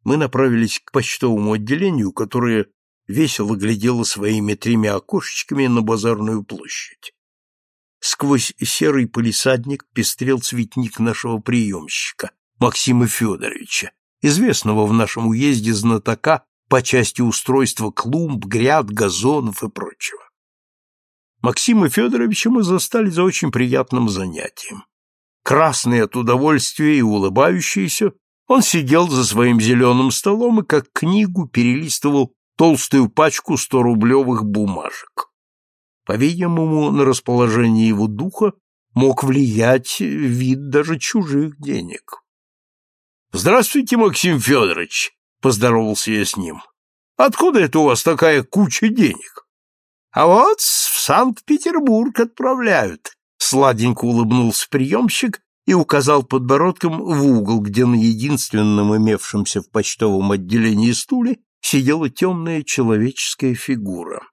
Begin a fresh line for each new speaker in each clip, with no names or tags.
Мы направились к почтовому отделению, которое весело глядело своими 3 окошечками на базарную площадь. Сквозь серый палисадник пестрел цветник нашего приемщика, Максима Федоровича, известного в нашем уезде знатока по части устройства клумб, гряд, газонов и прочего. Максима Федоровича мы застали за очень приятным занятием. Красный от удовольствия и улыбающийся, он сидел за своим зеленым столом и, как книгу, перелистывал толстую пачку 100-рублевых бумажек. По-видимому, на расположение его духа мог влиять вид даже чужих денег. «Здравствуйте, Максим Федорович!» — поздоровался я с ним. «Откуда это у вас такая куча денег?» «А вот в Санкт-Петербург отправляют», — сладенько улыбнулся приемщик и указал подбородком в угол, где на единственном имевшемся в почтовом отделении стуле сидела темная человеческая фигура.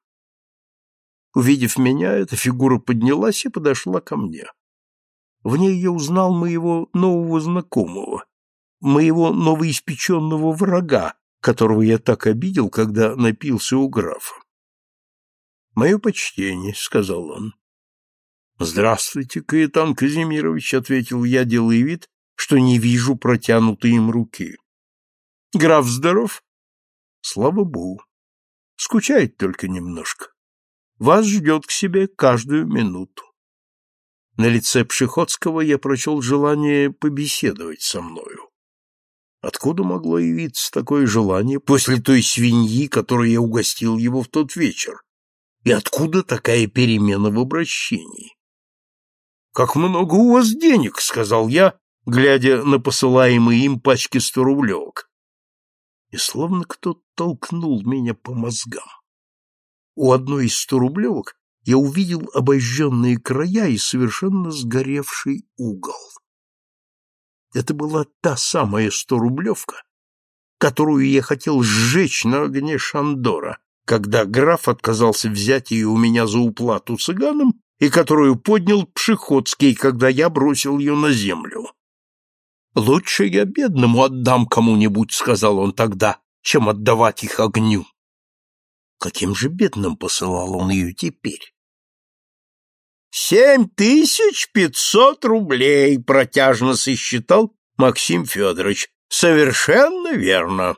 Увидев меня, эта фигура поднялась и подошла ко мне. В ней я узнал моего нового знакомого, моего новоиспеченного врага, которого я так обидел, когда напился у графа. «Мое почтение», — сказал он. «Здравствуйте, Каэтан Казимирович», — ответил я, делая вид, что не вижу протянутой им руки. «Граф здоров?» «Слава Богу. Скучает только немножко. Вас ждет к себе каждую минуту». На лице Пшеходского я прочел желание побеседовать со мною. Откуда могло явиться такое желание после той свиньи, которой я угостил его в тот вечер? И откуда такая перемена в обращении? «Как много у вас денег», — сказал я, глядя на посылаемые им пачки 100-рублевок. И словно кто-то толкнул меня по мозгам. У одной из 100-рублевок я увидел обожженные края и совершенно сгоревший угол. Это была та самая 100-рублевка, которую я хотел сжечь на огне Шандора, когда граф отказался взять ее у меня за уплату цыганам, и которую поднял Пшеходский, когда я бросил ее на землю. «Лучше я бедному отдам кому-нибудь», — сказал он тогда, — «чем отдавать их огню». Каким же бедным посылал он ее теперь? 7500 рублей, протяжно сосчитал Максим Федорович. Совершенно верно.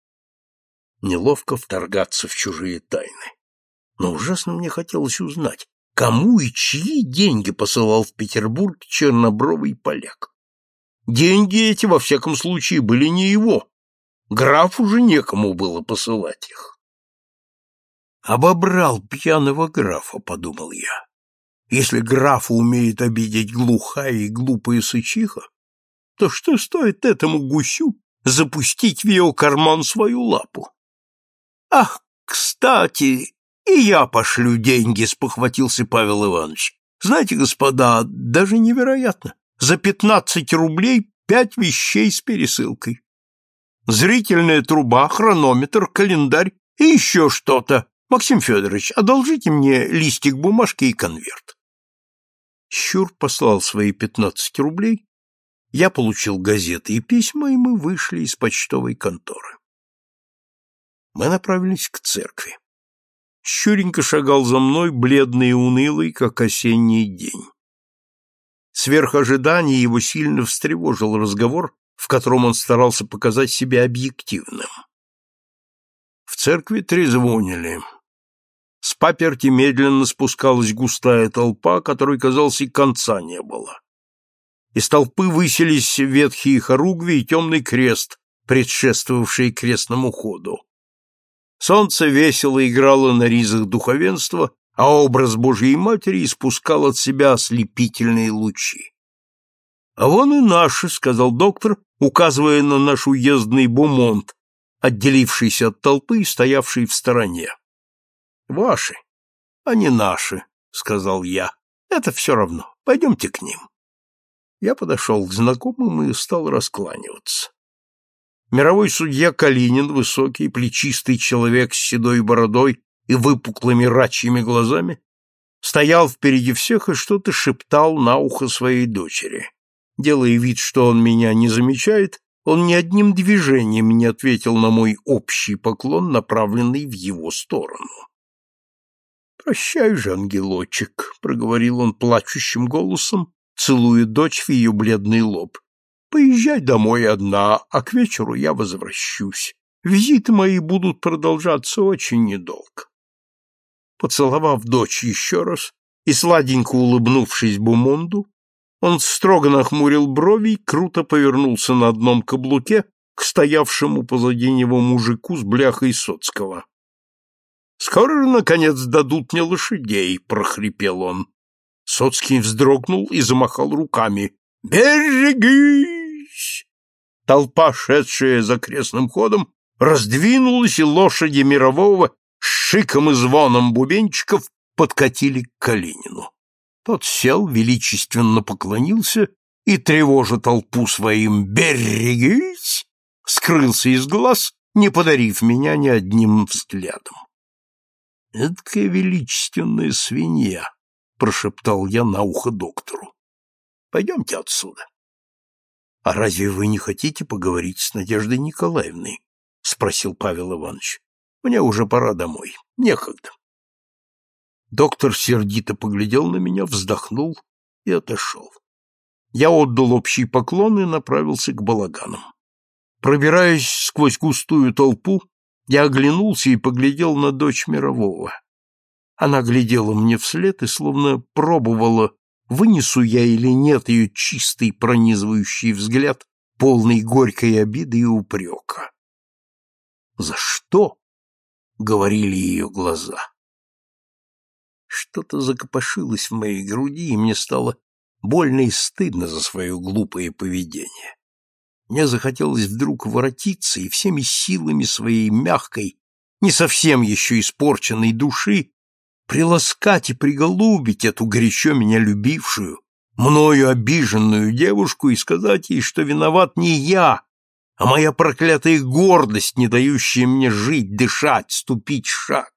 Неловко вторгаться в чужие тайны. Но ужасно мне хотелось узнать, кому и чьи деньги посылал в Петербург чернобровый поляк. Деньги эти, во всяком случае, были не его. Графу уже некому было посылать их. «Обобрал пьяного графа», — подумал я. «Если графа умеет обидеть глухая и глупая сычиха, то что стоит этому гусю запустить в ее карман свою лапу?» «Ах, кстати, и я пошлю деньги», — спохватился Павел Иванович. «Знаете, господа, даже невероятно. За 15 рублей 5 вещей с пересылкой. Зрительная труба, хронометр, календарь и еще что-то. Максим Федорович, одолжите мне листик бумажки и конверт». Щур послал свои 15 рублей, я получил газеты и письма, и мы вышли из почтовой конторы. Мы направились к церкви. Щуренька шагал за мной, бледный и унылый, как осенний день. Сверх ожидания его сильно встревожил разговор, в котором он старался показать себя объективным. В церкви трезвонили. С паперти медленно спускалась густая толпа, которой, казалось, и конца не было. Из толпы высились ветхие хоругви и темный крест, предшествовавший крестному ходу. Солнце весело играло на ризах духовенства, а образ Божией Матери испускал от себя ослепительные лучи. «А вон и наши», — сказал доктор, указывая на наш уездный бумонт, отделившийся от толпы и стоявший в стороне. «Ваши, а не наши», — сказал я. «Это все равно. Пойдемте к ним». Я подошел к знакомым и стал раскланиваться. Мировой судья Калинин, высокий, плечистый человек с седой бородой и выпуклыми рачьими глазами, стоял впереди всех и что-то шептал на ухо своей дочери. Делая вид, что он меня не замечает, Он ни одним движением не ответил на мой общий поклон, направленный в его сторону. «Прощай же, ангелочек», — проговорил он плачущим голосом, целуя дочь в ее бледный лоб. «Поезжай домой одна, а к вечеру я возвращусь. Визиты мои будут продолжаться очень недолго». Поцеловав дочь еще раз и сладенько улыбнувшись Бумонду, он строго нахмурил брови и круто повернулся на одном каблуке к стоявшему позади него мужику с бляхой Соцкого. «Скоро, наконец, дадут мне лошадей», — прохрипел он. Соцкий вздрогнул и замахал руками. «Берегись!» Толпа, шедшая за крестным ходом, раздвинулась, и лошади Мирового с шиком и звоном бубенчиков подкатили к Калинину. Тот сел, величественно поклонился и, тревожа толпу своим «берегись», скрылся из глаз, не подарив меня ни одним взглядом. «Эдакая величественная свинья», — прошептал я на ухо доктору. «Пойдемте отсюда». «А разве вы не хотите поговорить с Надеждой Николаевной?» — спросил Павел Иванович. «Мне уже пора домой. Некогда». Доктор сердито поглядел на меня, вздохнул и отошел. Я отдал общий поклон и направился к балаганам. Пробираясь сквозь густую толпу, я оглянулся и поглядел на дочь Мирового. Она глядела мне вслед и словно пробовала, вынесу я или нет ее чистый пронизывающий взгляд, полный горькой обиды и упрека. «За что?» — говорили ее глаза. Что-то закопошилось в моей груди, и мне стало больно и стыдно за свое глупое поведение. Мне захотелось вдруг воротиться и всеми силами своей мягкой, не совсем еще испорченной души приласкать и приголубить эту горячо меня любившую, мною обиженную девушку и сказать ей, что виноват не я, а моя проклятая гордость, не дающая мне жить, дышать, ступить шаг.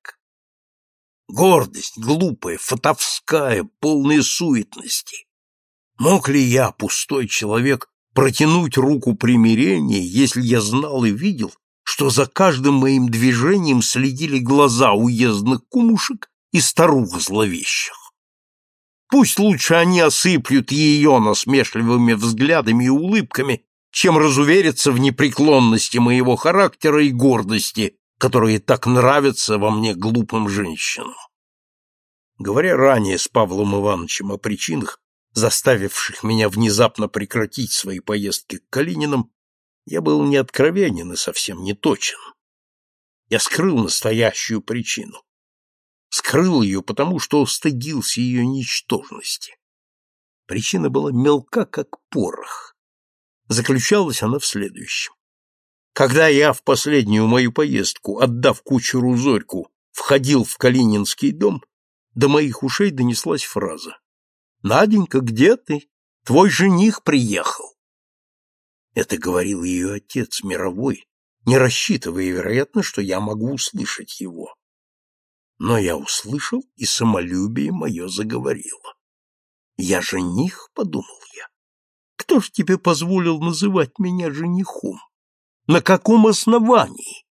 Гордость глупая, фатовская, полная суетности. Мог ли я, пустой человек, протянуть руку примирения, если я знал и видел, что за каждым моим движением следили глаза уездных кумушек и старух зловещих? Пусть лучше они осыплют ее насмешливыми взглядами и улыбками, чем разувериться в непреклонности моего характера и гордости, которые так нравятся во мне глупым женщинам. Говоря ранее с Павлом Ивановичем о причинах, заставивших меня внезапно прекратить свои поездки к Калининам, я был не откровенен и совсем не точен. Я скрыл настоящую причину. Скрыл ее, потому что стыдился ее ничтожности. Причина была мелка, как порох. Заключалась она в следующем. Когда я в последнюю мою поездку, отдав кучеру Зорьку, входил в Калининский дом, до моих ушей донеслась фраза: «Наденька, где ты? Твой жених приехал». Это говорил ее отец Мировой, не рассчитывая, вероятно, что я могу услышать его. Но я услышал, и самолюбие мое заговорило. «Я жених?» — подумал я. «Кто ж тебе позволил называть меня женихом? На каком основании?»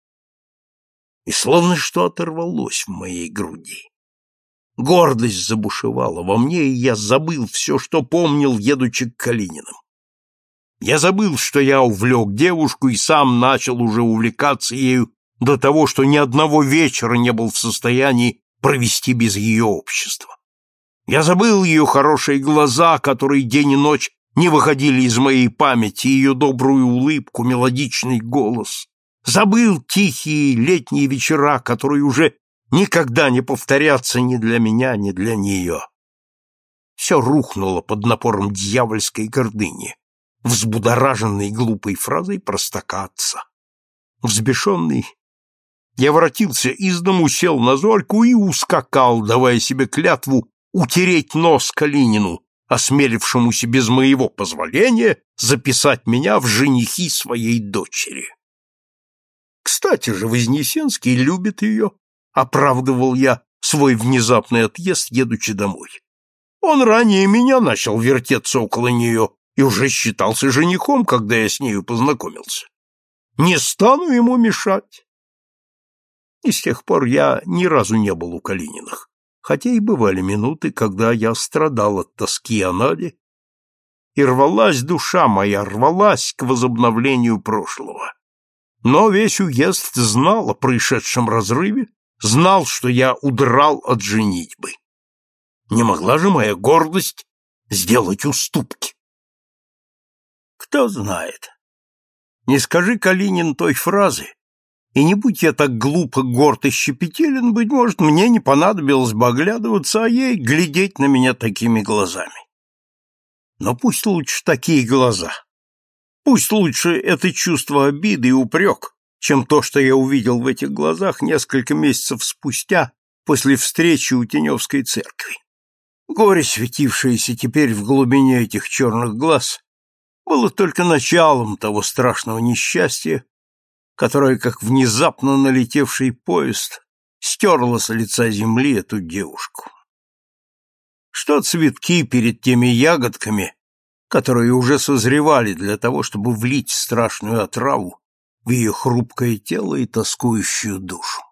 И словно что оторвалось в моей груди. Гордость забушевала во мне, и я забыл все, что помнил, едучи к Калининым. Я забыл, что я увлек девушку и сам начал уже увлекаться ею до того, что ни одного вечера не был в состоянии провести без ее общества. Я забыл ее хорошие глаза, которые день и ночь не выходили из моей памяти, ее добрую улыбку, мелодичный голос. Забыл тихие летние вечера, которые уже никогда не повторятся ни для меня, ни для нее. Все рухнуло под напором дьявольской гордыни, взбудораженной глупой фразой простака отца. Взбешенный, я воротился из дому, сел на Зорьку и ускакал, давая себе клятву утереть нос Калинину, осмелившемуся без моего позволения записать меня в женихи своей дочери. Кстати же, Вознесенский любит ее, оправдывал я свой внезапный отъезд, едучи домой. Он ранее меня начал вертеться около нее, и уже считался женихом, когда я с нею познакомился. Не стану ему мешать. И с тех пор я ни разу не был у Калининых, хотя и бывали минуты, когда я страдал от тоски о Наде, и рвалась душа моя, рвалась к возобновлению прошлого. Но весь уезд знал о происшедшем разрыве, знал, что я удрал от женитьбы. Не могла же моя гордость сделать уступки. Кто знает. Не скажи, Калинин, той фразы, и не будь я так глупо, горд и щепетилен, быть может, мне не понадобилось бы оглядываться, а ей глядеть на меня такими глазами. Но пусть лучше такие глаза. Пусть лучше это чувство обиды и упрек, чем то, что я увидел в этих глазах несколько месяцев спустя после встречи у Теневской церкви. Горе, светившееся теперь в глубине этих черных глаз, было только началом того страшного несчастья, которое, как внезапно налетевший поезд, стерло с лица земли эту девушку. Что цветки перед теми ягодками, которые уже созревали для того, чтобы влить страшную отраву в ее хрупкое тело и тоскующую душу?